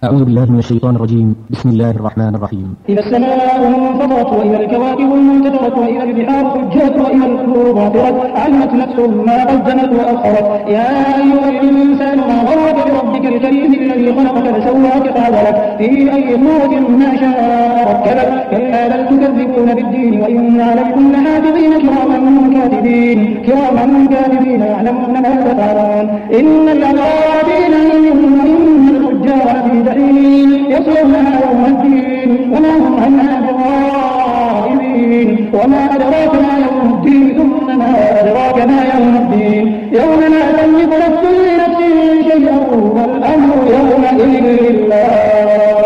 أعوذ بالله من الشيطان الرجيم. بسم الله الرحمن الرحيم. إذا السماء انفطرت وإذا الكواكب انتثرت وإذا البحار فجرت وإذا القبور بعثرت علمت نفس ما قدمت وأخرت. يا أيها الإنسان ما غرك بربك الكريم الذي خلقك فسواك فعدلك في أي صورة ما شاء ركبك. كلا بل تكذبون بالدين وإن عليكم لحافظين كراما كاتبين يعلمون ما تفعلون. إن الأبرار في نعيم وإن الفجار في جحيم يصلونها يوم الدين وما هم عنها بغائبين. وما أدراك ما يوم الدين ثم ما أدراك ما يوم الدين يوم لا تملك نفس لنفس شيئا والأمر يومئذ لله.